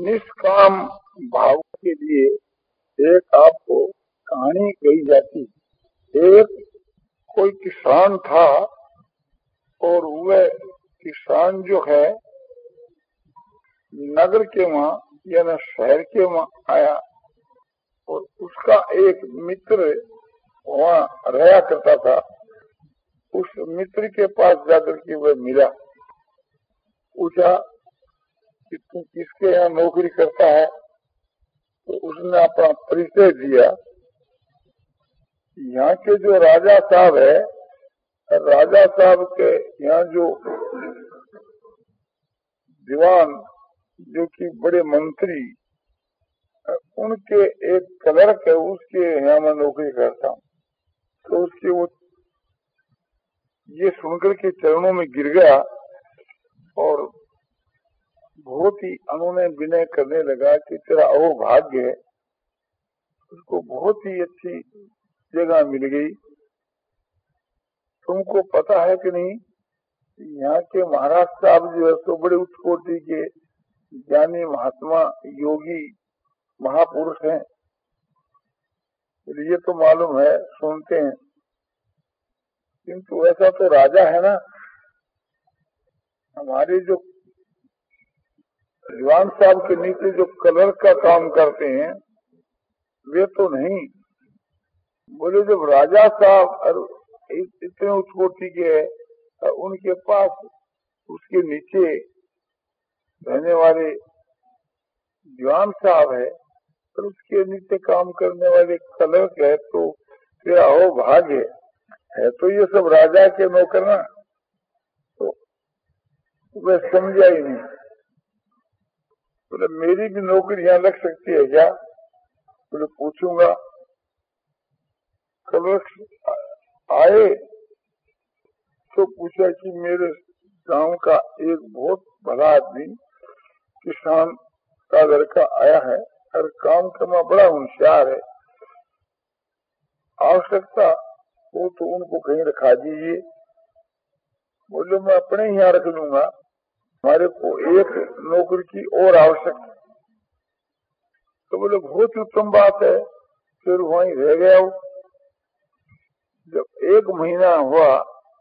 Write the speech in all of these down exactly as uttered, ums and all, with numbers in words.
निष्काम भाव के लिए एक आपको कहानी कही जाती। एक कोई किसान था और वह किसान जो है नगर के वहाँ या न शहर के वहाँ आया और उसका एक मित्र वहाँ रहा करता था। उस मित्र के पास जाकर के वह मिला, पूछा कि तू किसके यहाँ नौकरी करता है। तो उसने अपना परिचय दिया। यहाँ के जो राजा साहब है, राजा साहब के यहाँ जो दीवान जो कि बड़े मंत्री, उनके एक क्लर्क है, उसके यहाँ मैं नौकरी करता हूँ। तो उसके वो ये सुनकर के चरणों में गिर गया और बहुत ही उन्होंने विनय करने लगा कि तेरा अहोभाग्य है, उसको बहुत ही अच्छी जगह मिल गई। तुमको पता है कि नहीं, यहाँ के महाराज साहब जो है तो बड़े उच्च कोटि के ज्ञानी महात्मा योगी महापुरुष हैं। ये तो मालूम है, सुनते हैं, किंतु ऐसा तो राजा है ना। हमारे जो दीवान साहब के नीचे जो क्लर्क का काम करते हैं वे तो नहीं। बोले जब राजा साहब इतने उच्च कोटि के है, उनके पास उसके नीचे रहने वाले दीवान साहब है और उसके नीचे काम करने वाले क्लर्क है, तो तेरा हो भाग्य है। तो ये सब राजा के नौकर ना। तो वह समझा ही नहीं। बोले मेरी भी नौकरी यहाँ लग सकती है क्या? बोले पूछूंगा। क्लर्क आए तो पूछा कि मेरे गांव का एक बहुत भला आदमी किसान का लड़का आया है और काम करना बड़ा होशियार है, आवश्यकता हो तो उनको कहीं रखा दीजिए। बोले मैं अपने यहाँ रख लूंगा, हमारे को एक नौकरी की और आवश्यकता। तो बोले बहुत उत्तम बात है, फिर वहीं रह गया। जब एक महीना हुआ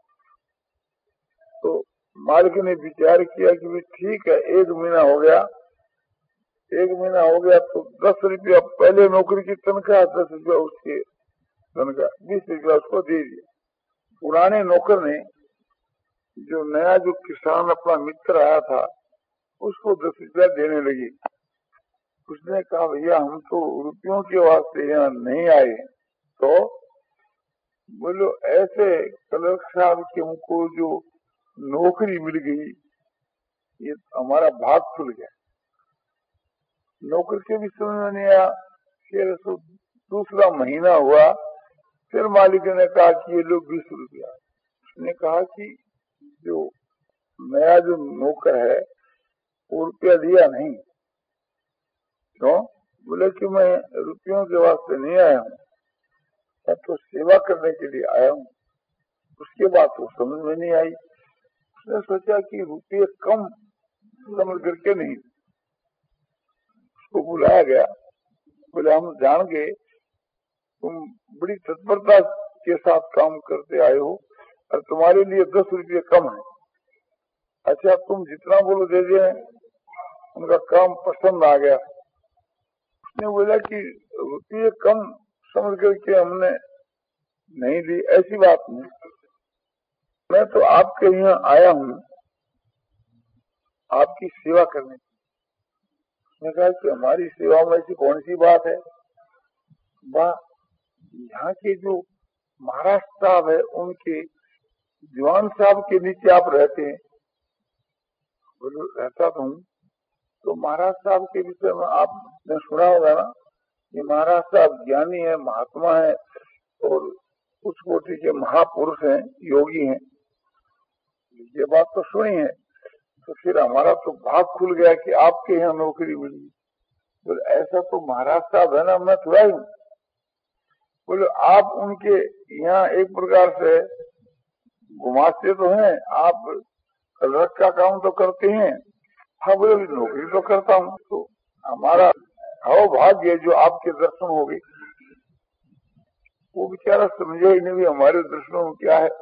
तो मालिक ने विचार किया कि भी ठीक है, एक महीना हो गया एक महीना हो गया तो दस रुपया पहले नौकरी की तनख्वाह, दस रुपया उसके तनख्वाह, बीस रुपया उसको दे दिया। पुराने नौकर ने जो नया जो किसान अपना मित्र आया था उसको दस रुपया देने लगी। उसने कहा भैया हम तो रुपयों के वास्ते यहाँ नहीं आए। तो बोलो ऐसे क्लर्क साहब के उनको जो नौकरी मिल गई, ये हमारा भाग खुल गया। नौकरी के भी समझ में नहीं आया। फिर दूसरा महीना हुआ, फिर मालिक ने कहा कि ये लोग बीस रुपया। उसने कहा कि जो नया जो नौकर है वो रुपया दिया नहीं। क्यों? बोले कि मैं रुपयों के वास्ते नहीं आया हूँ, मैं तो सेवा करने के लिए आया हूँ। उसके बाद तो समझ में नहीं आई। उसने सोचा कि रुपये कम समझ करके नहीं, उसको बुलाया गया। बोले हम जान गए तुम बड़ी तत्परता के साथ काम करते आए हो और तुम्हारे लिए दस रुपये कम है। अच्छा तुम जितना बोलो दे दे। उनका काम पसंद आ गया। उसने बोला कि रुपये कम समझ करके हमने नहीं दी, ऐसी बात नहीं। मैं तो आपके यहाँ आया हूँ आपकी सेवा करने। उसने कहा कि हमारी सेवा में ऐसी कौन सी बात है? वाह, यहाँ के जो महाराज साहब है उनके दीवान साहब के नीचे आप रहते हैं। बोलो रहता तो हूँ। तो महाराज साहब के विषय में आपने सुना होगा ना कि महाराज साहब ज्ञानी है, महात्मा है और उच्च कोटि के महापुरुष हैं, योगी हैं। ये बात तो सुनी है। तो फिर हमारा तो भाग खुल गया कि आपके यहाँ नौकरी मिली। बोले ऐसा तो महाराज साहब है ना, मैं थोड़ा ही हूँ। बोले आप उनके यहाँ एक प्रकार से घुमाते तो हैं, आप क्लर्क का काम तो करते हैं। हाँ बोले नौकरी तो करता हूँ। तो हमारा हो भाग्य जो आपके दर्शन हो गए। वो बेचारा समझा ही नहीं भी हमारे दर्शनों में क्या है।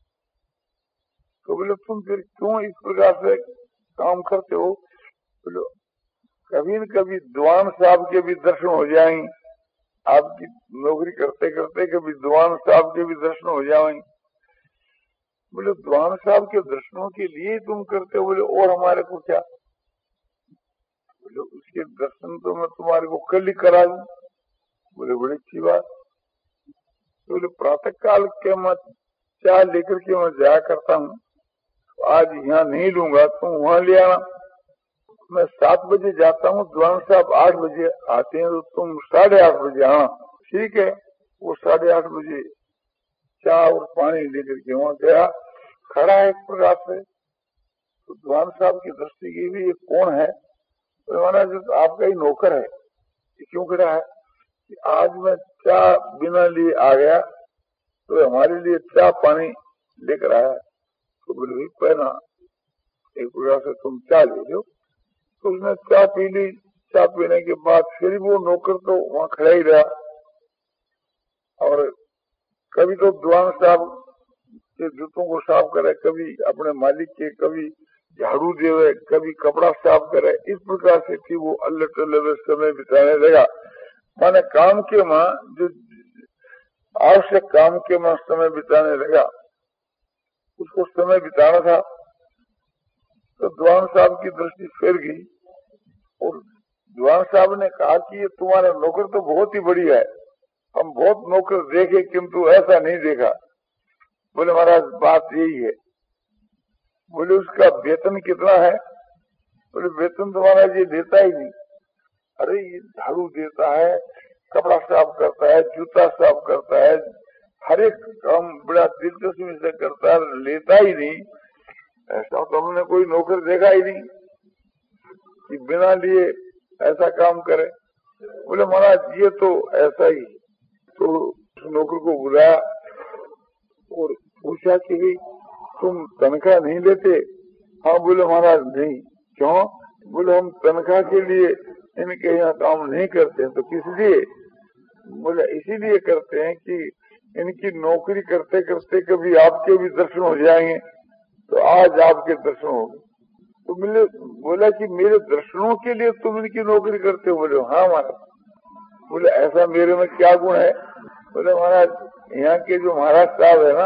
तो बोले तुम फिर क्यों इस प्रकार से काम करते हो? बोलो कभी न कभी दीवान साहब के भी दर्शन हो जाएंगे, आपकी नौकरी करते करते कभी दीवान साहब के भी दर्शन हो जाएंगे। बोले दीवान साहब के दर्शनों के लिए तुम करते हो? बोले और हमारे को क्या? बोले उसके दर्शन तो मैं तुम्हारे को कल ही करा दूं। बोले बड़ी अच्छी बात। बोले प्रातः काल के मैं चाय लेकर के मैं जाया करता हूँ, तो आज यहाँ नहीं लूंगा, तुम वहाँ ले आना। मैं सात बजे जाता हूँ, दीवान साहब आठ बजे आते हैं, तो तुम साढ़े आठ बजे आना। ठीक है। वो साढ़े आठ बजे चाय और पानी लेकर के वहाँ गया, खड़ा है एक प्रकार से। तो दीवान साहब की दृष्टि की भी ये कौन है? तो महाराज तो आपका ही नौकर है। ये क्यों खड़ा है? कि आज मैं चाय बिना लिए आ गया, तो हमारे लिए चाय पानी लेकर आया। तो बोले पहना एक प्रकार से तुम चाय ले लो। तो उसने चाय पी ली। चाय पीने के बाद फिर वो नौकर तो वहाँ खड़ा ही रहा। और कभी तो दीवान साहब के जूतों को साफ करे, कभी अपने मालिक के, कभी झाड़ू देवे, कभी कपड़ा साफ करे। इस प्रकार से थी वो अल्लाह तल्ला समय बिताने लगा। माने काम के माँ जो आवश्यक काम के माँ समय बिताने लगा, उसको समय बिताना था। तो दीवान साहब की दृष्टि फिर गई और दीवान साहब ने कहा कि ये तुम्हारा नौकर तो बहुत ही बढ़िया है, हम बहुत नौकर देखे किंतु ऐसा नहीं देखा। बोले महाराज बात यही है। बोले उसका वेतन कितना है? बोले वेतन तुम्हारा ये देता ही नहीं। अरे ये झाड़ू देता है, कपड़ा साफ करता है, जूता साफ करता है, हर एक काम बड़ा दिलचस्पी से करता है, लेता ही नहीं। ऐसा तो हमने कोई नौकर देखा ही नहीं कि बिना लिए ऐसा काम करे। बोले महाराज ये तो ऐसा ही। तो उस नौकर को बुलाया और पूछा कि भाई तुम तनख्वाह नहीं लेते? हाँ। बोले महाराज नहीं। क्यों? बोले हम तनख्वाह के लिए इनके यहाँ काम नहीं करते हैं। तो किस लिए? बोले इसीलिए करते हैं कि इनकी नौकरी करते करते कभी आपके भी दर्शन हो जाएंगे, तो आज आपके दर्शन हो गए। तो मिले बोला कि मेरे दर्शनों के लिए तुम इनकी नौकरी करते हो? बोले हाँ महाराज। बोले ऐसा मेरे में क्या गुण है? बोले महाराज यहाँ के जो महाराज साहब है ना,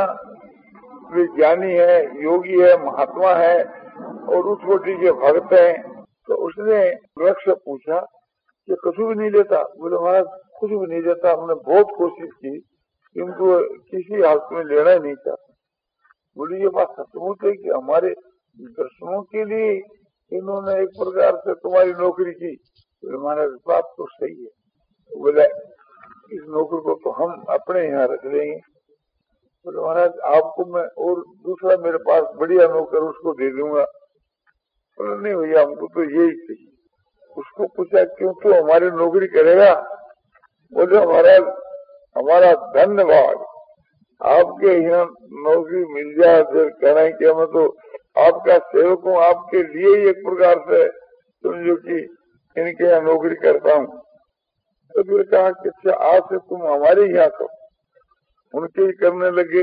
वे ज्ञानी है, योगी है, महात्मा है और उस कोटि के भक्त हैं। तो उसने वृक्ष से पूछा कि कुछ भी नहीं लेता? बोले महाराज कुछ भी नहीं लेता, हमने बहुत कोशिश की किंतु किसी हालत में लेना ही नहीं चाहता। बोले ये बात सचमुच है कि हमारे दर्शनों के लिए इन्होंने एक प्रकार से तुम्हारी नौकरी की? बोले महाराज बात तो सही है। बोले इस नौकर को तो हम अपने यहाँ रख लेंगे। बोले महाराज आपको मैं और दूसरा मेरे पास बढ़िया नौकर उसको दे दूंगा। बोले नहीं भैया हमको तो यही चाहिए। उसको पूछा क्यों तो हमारी नौकरी करेगा? बोले महाराज हमारा धन्यवाद, आपके यहाँ नौकरी मिल जाए फिर कहना कि मैं तो आपका सेवक हूँ, आपके लिए ही एक प्रकार से समझो कि इनके यहाँ नौकरी करता हूँ। तो फिर कहा कि अच्छा आज से तुम हमारे यहाँ करो। उनके ही करने लगे।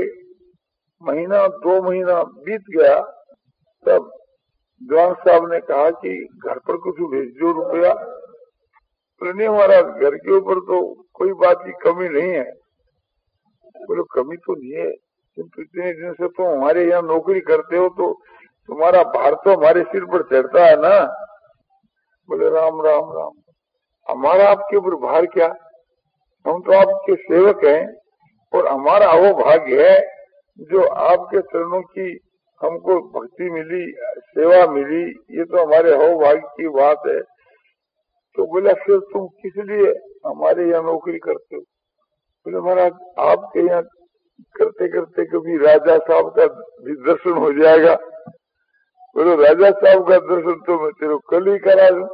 महीना दो महीना बीत गया, तब दीवान साहब ने कहा कि घर पर कुछ भेज दो रुपया। तो नहीं हमारा घर के ऊपर तो कोई बात की कमी नहीं है। बोले कमी तो नहीं है किंतु इतने दिन से तुम तो हमारे यहाँ नौकरी करते हो तो तुम्हारा भार तो हमारे सिर पर चढ़ता है ना। बोले राम राम राम, हमारा आपके ऊपर भार क्या? हम तो आपके सेवक हैं और हमारा वो भाग्य है जो आपके चरणों की हमको भक्ति मिली, सेवा मिली, ये तो हमारे हो भाग्य की बात है। तो बोला फिर तुम किस लिए हमारे यहाँ नौकरी करते हो? बोले महाराज आपके यहाँ करते करते कभी राजा साहब का भी दर्शन हो जाएगा। बोले राजा साहब का दर्शन तो मैं तेरे कल ही करा दूं।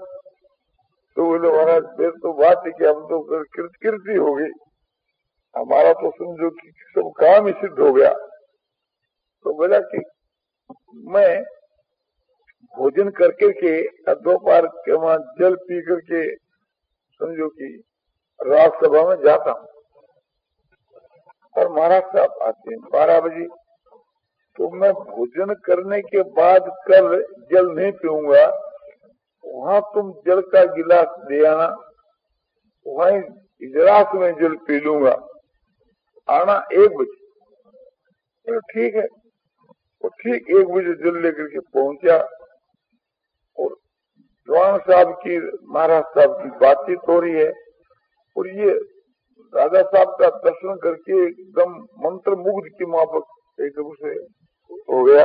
तो बोले महाराज फिर तो बात है कि हम तो कृतकृति हो गई, हमारा तो समझो कि सब काम ही सिद्ध हो गया। तो बोला कि मैं भोजन करके के दोपहर के वहां जल पी करके समझो कि राज सभा में जाता हूँ और महाराज साहब आते हैं बारह बजे, तो मैं भोजन करने के बाद कल जल नहीं पीऊंगा, वहां तुम जल का गिलास दे आना, वहीं इजलास में जल पी लूंगा, आना एक बजे। तो ठीक है, वो ठीक एक बजे जल लेकर के पहुंचा और जवान साहब की महाराज साहब की बातचीत हो रही है और ये राजा साहब का दर्शन करके एकदम मंत्र मुग्ध की माफक एकदम से हो गया।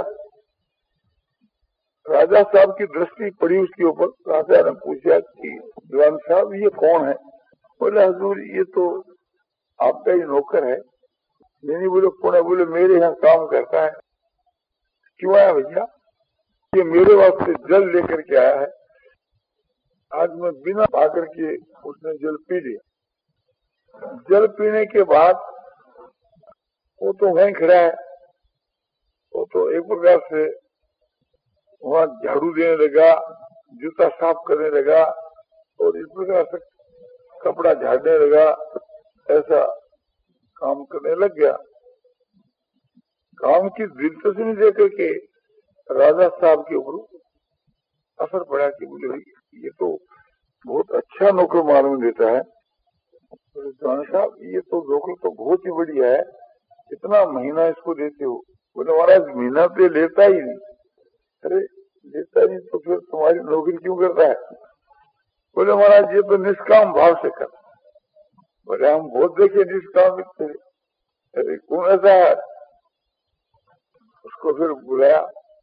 राजा साहब की दृष्टि पड़ी उसके ऊपर। राजा ने पूछा कि जवान साहब ये कौन है? बोले हजूर ये तो आपका ही नौकर है। नहीं बोले कौन है? बोले मेरे यहाँ काम करता है। क्यों आया भैया? ये मेरे वास्ते जल लेकर के आया है। आज मैं बिना आकर के उसने जल पी लिया। जल पीने के बाद वो तो वहीं खड़ा है, वो तो एक प्रकार से वहाँ झाड़ू देने लगा, जूता साफ करने लगा और इस प्रकार से कपड़ा झाड़ने लगा, ऐसा काम करने लग गया। काम की दिलचस्पी देकर के राजा साहब के ऊपर असर पड़ा कि बोले भाई ये तो बहुत अच्छा नौकर मालूम देता है। जवान साहब ये तो नौकर तो बहुत ही बढ़िया है, कितना महीना इसको देते हो? बोले महाराज महीना तो लेता ही नहीं। अरे लेता नहीं तो फिर तुम्हारी नौकरी क्यों करता है? बोले महाराज ये तो निष्काम भाव से कर। बोले हम बहुत देखे निष्काम थे। अरे कौन ऐसा है? उसको फिर बुलाया,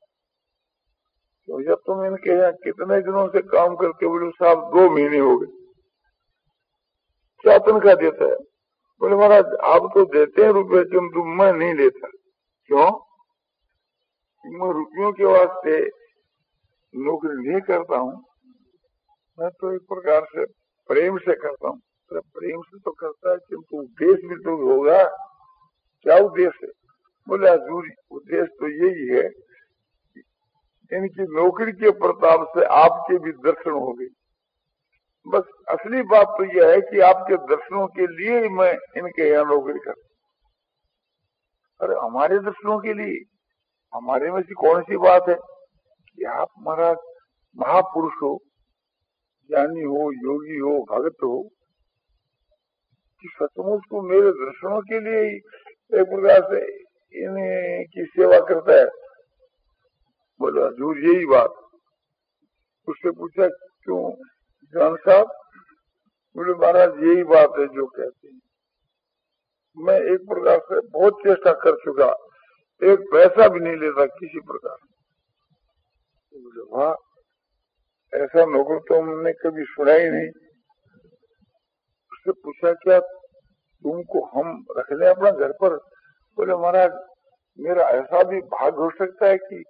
तो जब तुम इनके यहाँ कितने दिनों से काम करके? बोले साहब दो महीने हो गए। क्या तनख्वाह देता है? बोले महाराज आप तो देते हैं रुपये, किंतु मैं नहीं लेता। क्यों? मैं रुपयों के वास्ते नौकरी नहीं करता हूँ, मैं तो एक प्रकार से प्रेम से करता हूँ। तो प्रेम से तो करता है, किंतु उद्देश्य भी तो होगा। क्या उद्देश्य है? बोले हजूर उद्देश्य तो यही है, इनकी नौकरी के प्रताप से आपके भी दर्शन हो गए। बस असली बात तो यह है कि आपके दर्शनों के लिए ही मैं इनके यहाँ नौकरी करता। अरे हमारे दर्शनों के लिए? हमारे में से कौन सी बात है कि आप महाराज महापुरुष हो, ज्ञानी हो, योगी हो, भक्त हो, कि सचमुच को मेरे दर्शनों के लिए ही एक प्रकार से इनकी सेवा करता है? बोले हजूर यही बात। उससे पूछा क्यों जान साहब? बोले महाराज यही बात है जो कहते हैं। मैं एक प्रकार से बहुत चेष्टा कर चुका, एक पैसा भी नहीं लेता किसी प्रकार। बोले वाह, ऐसा नौकर तो हमने कभी सुना ही नहीं। उससे पूछा क्या तुमको हम रख लें अपना घर पर? बोले महाराज मेरा ऐसा भी भाग्य हो सकता है कि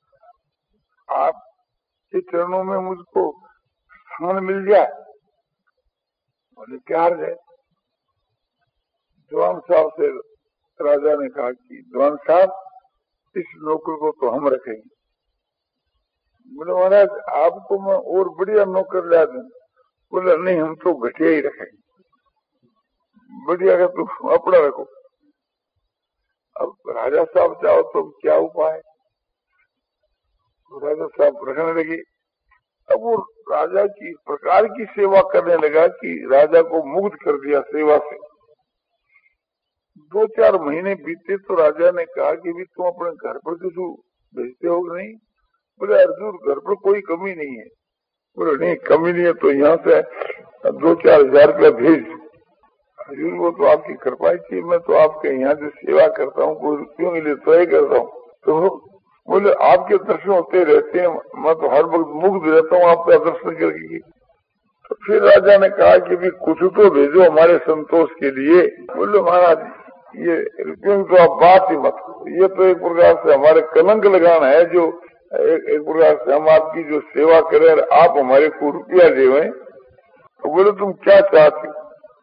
आपके चरणों में मुझको स्थान मिल जाए। बोले क्या अर्ज है? जवान साहब से राजा ने कहा कि जवान साहब इस नौकर को तो हम रखेंगे। बोले महाराज आपको मैं और बढ़िया नौकर ला दूं। बोले नहीं हम तो घटिया ही रखेंगे, बढ़िया का तुम अपना रखो। अब राजा साहब चाहो तो क्या उपाय? तो राजा साहब रखने लगे। अब वो राजा की प्रकार की सेवा करने लगा कि राजा को मुक्त कर दिया सेवा से। दो चार महीने बीते तो राजा ने कहा कि भी तुम अपने घर पर किसी भेजते हो कि नहीं? बोले अर्जुन घर पर कोई कमी नहीं है। बोले नहीं कमी नहीं है तो यहाँ से दो चार हजार रुपया भेज। अर्जुन वो तो आपकी कृपा थी, मैं तो आपके यहाँ जो सेवा करता हूँ कोई रुपयों के लिए तो ही करता हूँ। तो बोले आपके दर्शन होते रहते हैं, मैं तो हर वक्त मुग्ध रहता हूँ आपका दर्शन करके। तो फिर राजा ने कहा कि भी कुछ तो भेजो हमारे संतोष के लिए। बोले महाराज ये रुपयों की तो आप बात ही मत करो, ये तो एक प्रकार से हमारे कलंक लगाना है। जो एक, एक प्रकार से हम आपकी जो सेवा करें और आप हमारे को रुपया देवे। तो बोले तुम क्या चाहते हो?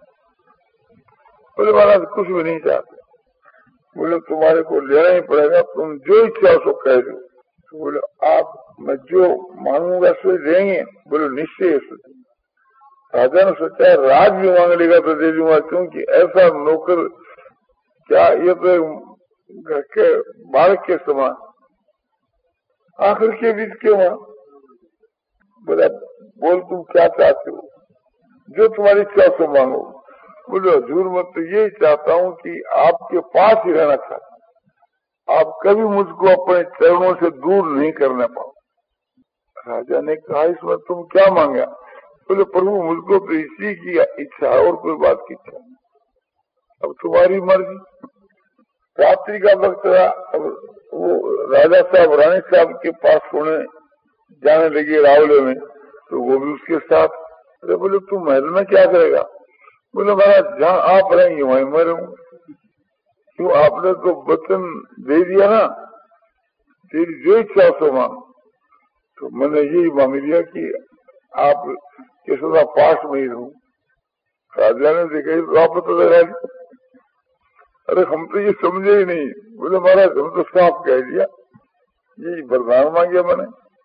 बोले महाराज कुछ भी नहीं चाहते। बोले तुम्हारे को लेना ही पड़ेगा, तुम जो इच्छा सो कह दो। तो बोले आप मैं जो मांगूंगा सो देंगे? बोले निश्चय से। राजा ने सोचा राज भी मांग लेगा तो दे दूंगा, क्योंकि ऐसा नौकर क्या, ये तो घर के बालक के समान। आखिर के बीच क्यों? बोला बोल तुम क्या चाहते हो, जो तुम्हारी इच्छा से मांगो। बोले हजूर मैं तो यही चाहता हूँ कि आपके पास ही रहना चाहता, आप कभी मुझको अपने चरणों से दूर नहीं करने पाओ। राजा ने कहा इसमें तुम क्या मांगा? बोले प्रभु मुझको तो इसी की इच्छा है और कोई बात की इच्छा नहीं, अब तुम्हारी मर्जी। रात्रि का वक्त था, अब वो राजा साहब रानी साहब के पास सोने जाने लगे रावले में, तो वो भी उसके साथ। अरे बोले तू महल में क्या करेगा? बोले महाराज जहाँ आप रहेंगे वहीं मैं रहूँ। क्यों, आपने तो वचन दे दिया ना, तेरी जो इच्छा सो मांग। तो मैंने यही मांग लिया कि आप के सदा पास में ही रहूं। राजा ने देखा तो आप तो लगा, अरे हम तो ये समझे ही नहीं। बोले महाराज हम तो साफ कह दिया, यही वरदान मांगे मैंने।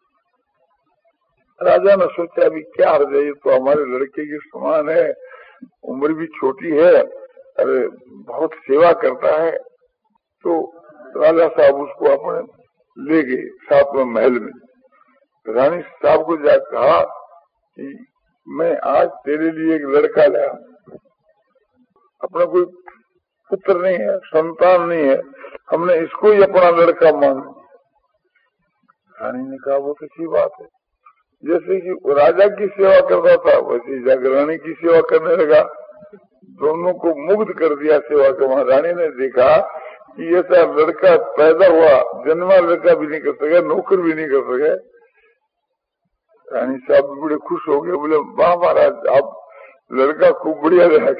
राजा ने सोचा अभी क्या हर जाए, तो हमारे लड़के के समान है, उम्र भी छोटी है, अरे बहुत सेवा करता है। तो राजा साहब उसको अपने ले गए साथ में महल में। रानी साहब को जा कहा कि मैं आज तेरे लिए एक लड़का लाया, अपना कोई पुत्र नहीं है, संतान नहीं है, हमने इसको ही अपना लड़का माना। रानी ने कहा वो किसी बात है, जैसे कि राजा की सेवा करता था वैसे जाकर रानी की सेवा करने लगा, दोनों को मुग्ध कर दिया सेवा का। रानी ने देखा कि ऐसा लड़का पैदा हुआ, जन्मा लड़का भी नहीं कर सके, नौकर भी नहीं कर सके। रानी साहब भी बड़े खुश हो गए, बोले वाह महाराज आप लड़का खूब बढ़िया रहा।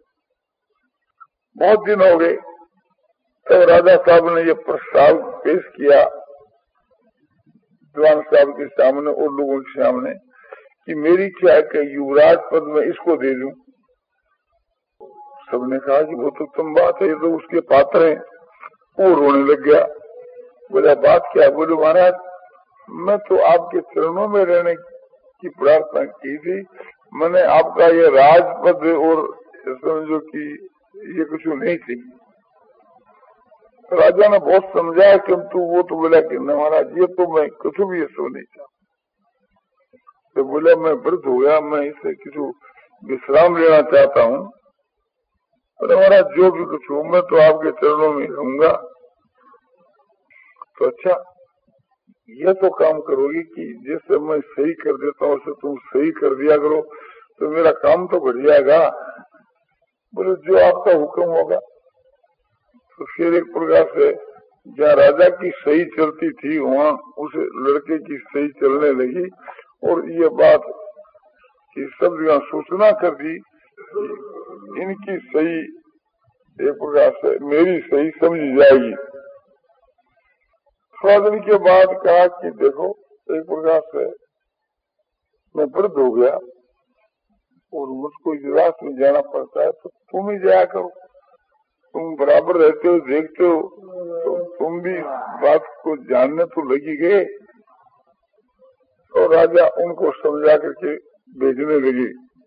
बहुत दिन हो गए, तब तो राजा साहब ने ये प्रस्ताव पेश किया दीवान साहब के सामने और लोगों के सामने कि मेरी क्या है कि युवराज पद में इसको दे दूं। सबने कहा कि वो तो तुम बात है, ये तो उसके पात्र हैं। वो रोने लग गया, बोला बात क्या? बोले महाराज मैं तो आपके चरणों में रहने की प्रार्थना की थी, मैंने आपका ये राजपद और समझो कि ये कुछ नहीं थी। राजा ने बहुत समझाया किंतु वो तो बोला कि न महाराज ये तो मैं कुछ भी ऐसा नहीं चाहता। तो बोला मैं वृद्ध हो गया, मैं इससे किसी विश्राम लेना चाहता हूँ। अरे महाराज जो भी कुछ हो मैं तो आपके चरणों में रहूंगा। तो अच्छा यह तो काम करोगी कि जैसे मैं सही कर देता हूँ वैसे तुम सही कर दिया करो, तो मेरा काम तो बढ़ जाएगा। बोले जो आपका हुक्म होगा। तो फिर एक प्रकार से जहाँ राजा की सही चलती थी वहाँ उस लड़के की सही चलने लगी, और ये बात कि सब जगह सूचना कर दी, इनकी सही एक प्रकार से मेरी सही समझी जाएगी। थोड़ा दिन के बाद कहा कि देखो एक प्रकार से मैं वृद्ध हो गया और मुझको इजलास में जाना पड़ता है, तो तुम ही जाया करो, तुम बराबर रहते हो, देखते हो, तो तुम भी बात को जानने तो लगी गए। और राजा उनको समझा करके भेजने लगे।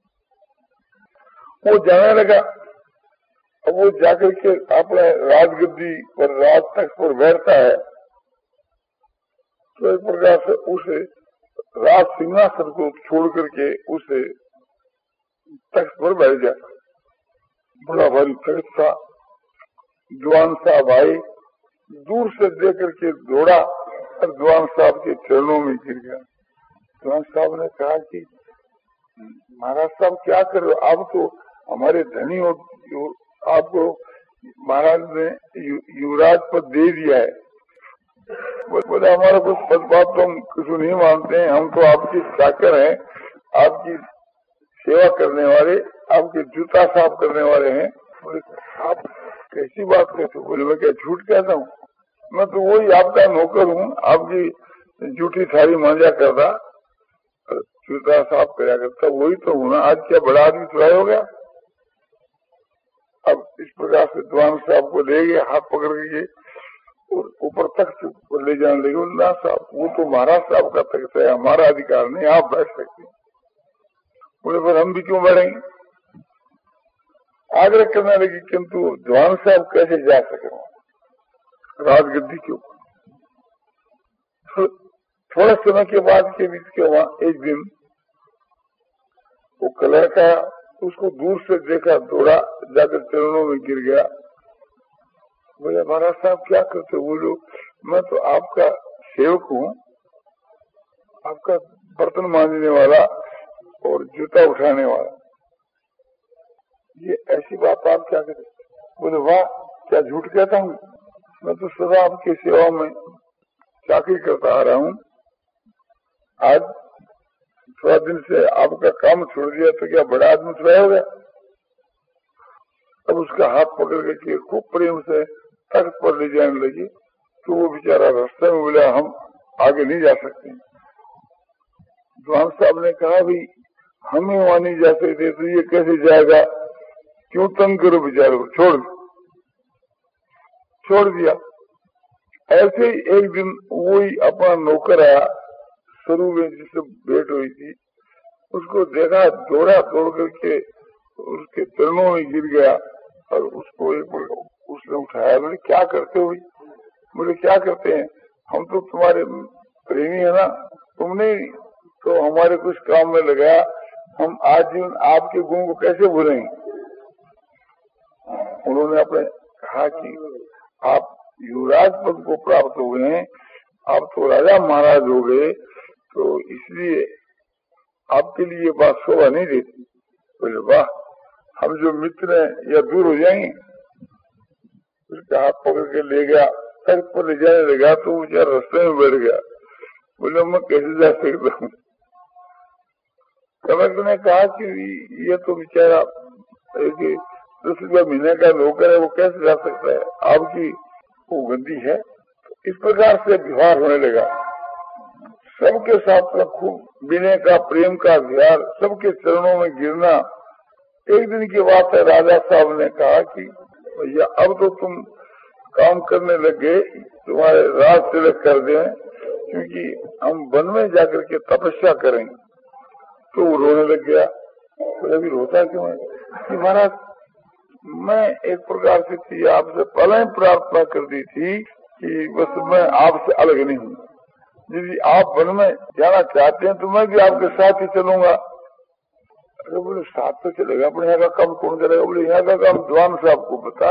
वो जाने लगा। अब वो जाकर के अपने राजगद्दी पर राज तख्त पर बैठता है, तो एक प्रकार से उसे राज सिंहासन को छोड़ करके उसे तख्त पर बैठ जाता। बड़ा भारी तख्त था। दीवान साहब आए, दूर से देख करके दौड़ा और दीवान साहब के चरणों में गिर गया। दीवान साहब ने कहा कि महाराज साहब क्या कर रहे हो, आप तो हमारे धनी हो, आपको महाराज ने युवराज पद दे दिया है। बोले हमारा कुछ पद बात तो हम कुछ नहीं मानते हैं, हम तो आपकी चाकर हैं, आपकी सेवा करने वाले, आपके जूता साफ करने वाले हैं। बोले आप कैसी बात करते हो? बोले मैं क्या झूठ कहता हूँ, मैं तो वही आपका नौकर हूँ, आपकी जूठी थाली मांझा करता, जूता साफ कराया करता, वही तो हूँ ना। आज क्या बड़ा आदमी थोड़ा हो गया। अब इस प्रकार से दीवान साहब को ले गए, हाथ पकड़ के और ऊपर तख्त पर ले जाने लगे। ना साहब, वो तो महाराज साहब का तख्त है, हमारा अधिकार नहीं, आप बैठ सकते हैं। बोले पर हम भी क्यों बैठेंगे? आग्रह करने लगी, किंतु जवान साहब कैसे जा सके राजगद्दी के ऊपर। थोड़ा समय के बाद के बीच के वहां एक दिन वो कलर का उसको दूर से देखा, दौड़ा जाकर चरणों में गिर गया। बोले महाराज साहब क्या करते? बोलो मैं तो आपका सेवक हूँ, आपका बर्तन मांजने वाला और जूता उठाने वाला, ये ऐसी बात आप क्या करते? बोले वाह, क्या झूठ कहता हूँ, मैं तो सदा आपकी सेवा में चाकरी करता आ रहा हूँ। आज थोड़ा दिन से आपका काम छोड़ दिया तो क्या बड़ा आदमी थोड़ा हो गया? अब उसका हाथ पकड़ के खूब प्रेम से तख्त पर ले जाने लगी। तो वो बेचारा रास्ते में बोला हम आगे नहीं जा सकते। जवान साहब ने कहा भी हमें वहां नहीं जा सकते तो ये कैसे जाएगा, क्यों तंग करो बेचारे को, छोड़ छोड़ दिया। ऐसे ही एक दिन वही अपना नौकर आया, शुरू में जिससे भेंट हुई थी, उसको देखा, दौड़ा, दौड़ करके उसके चरणों में गिर गया और उसको एक उसने उठाया। बोले क्या करते हो? बोले क्या करते हैं, हम तो तुम्हारे प्रेमी है ना, तुमने तो हमारे कुछ काम में लगाया, हम आजीवन आपके गुण को कैसे भूलेंगे? उन्होंने अपने कहा कि आप युवराज पद को प्राप्त हुए हैं, आप तो राजा महाराज हो गए, तो इसलिए आपके लिए बात शोभा नहीं देती। बोले वाह, हम जो मित्र हैं या दूर हो जाएंगे। उसका हाथ पकड़ के ले गया, तख्त पर ले जाने लगा तो वो चार रास्ते में बैठ गया। बोले मैं कैसे जा सकता हूँ? कलेक्टर ने कहा कि ये तो बेचारा एक दस रुपया महीने का नौकर है, वो कैसे जा सकता है, आपकी वो गद्दी है। तो इस प्रकार से व्यवहार होने लगा, सबके साथ में खूब विनय का, प्रेम का व्यवहार, सबके चरणों में गिरना। एक दिन की बात है, राजा साहब ने कहा कि भैया अब तो तुम काम करने लग गए, तुम्हारे राज तिलक कर दें, क्योंकि हम वन में जाकर के तपस्या करेंगे। तो वो रोने लग गया। तो अभी रोता क्यों है? कि महाराज मैं एक प्रकार से थी, आपसे पहले ही प्रार्थना कर दी थी कि बस मैं आपसे अलग नहीं हूँ, यदि आप वन में जाना चाहते हैं तो मैं भी आपके साथ ही चलूंगा। अरे बोले साथ तो चलेगा, अपने यहाँ का काम कौन करेगा? बोले यहाँ का काम जवान साहब को बता,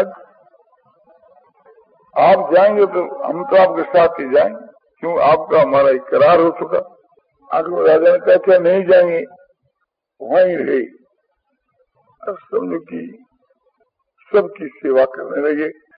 आप जाएंगे तो हम तो आपके साथ ही जाएंगे, क्यों आपका हमारा एक करार हो चुका। आखिर राजा ने कहा क्या नहीं जाएंगे, वहीं रहे। अब समझो कि सबकी सेवा करने लगे।